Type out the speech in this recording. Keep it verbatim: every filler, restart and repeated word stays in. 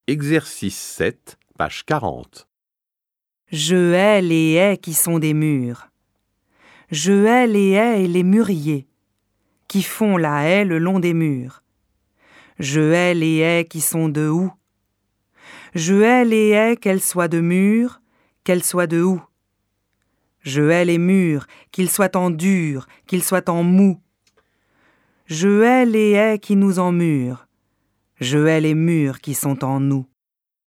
Exercice sept, page quarante. Je hais les haies qui sont des murs. Je hais les haies et les mûriers qui font la haie le long des murs. Je hais les haies qui sont de houx. Je hais les haies qu'elles soient de murs, qu'elles soient de houx. Je hais les murs, qu'ils soient en dur, qu'ils soient en mou. Je hais les haies qui nous emmurent. Je hais les murs qui sont en nous.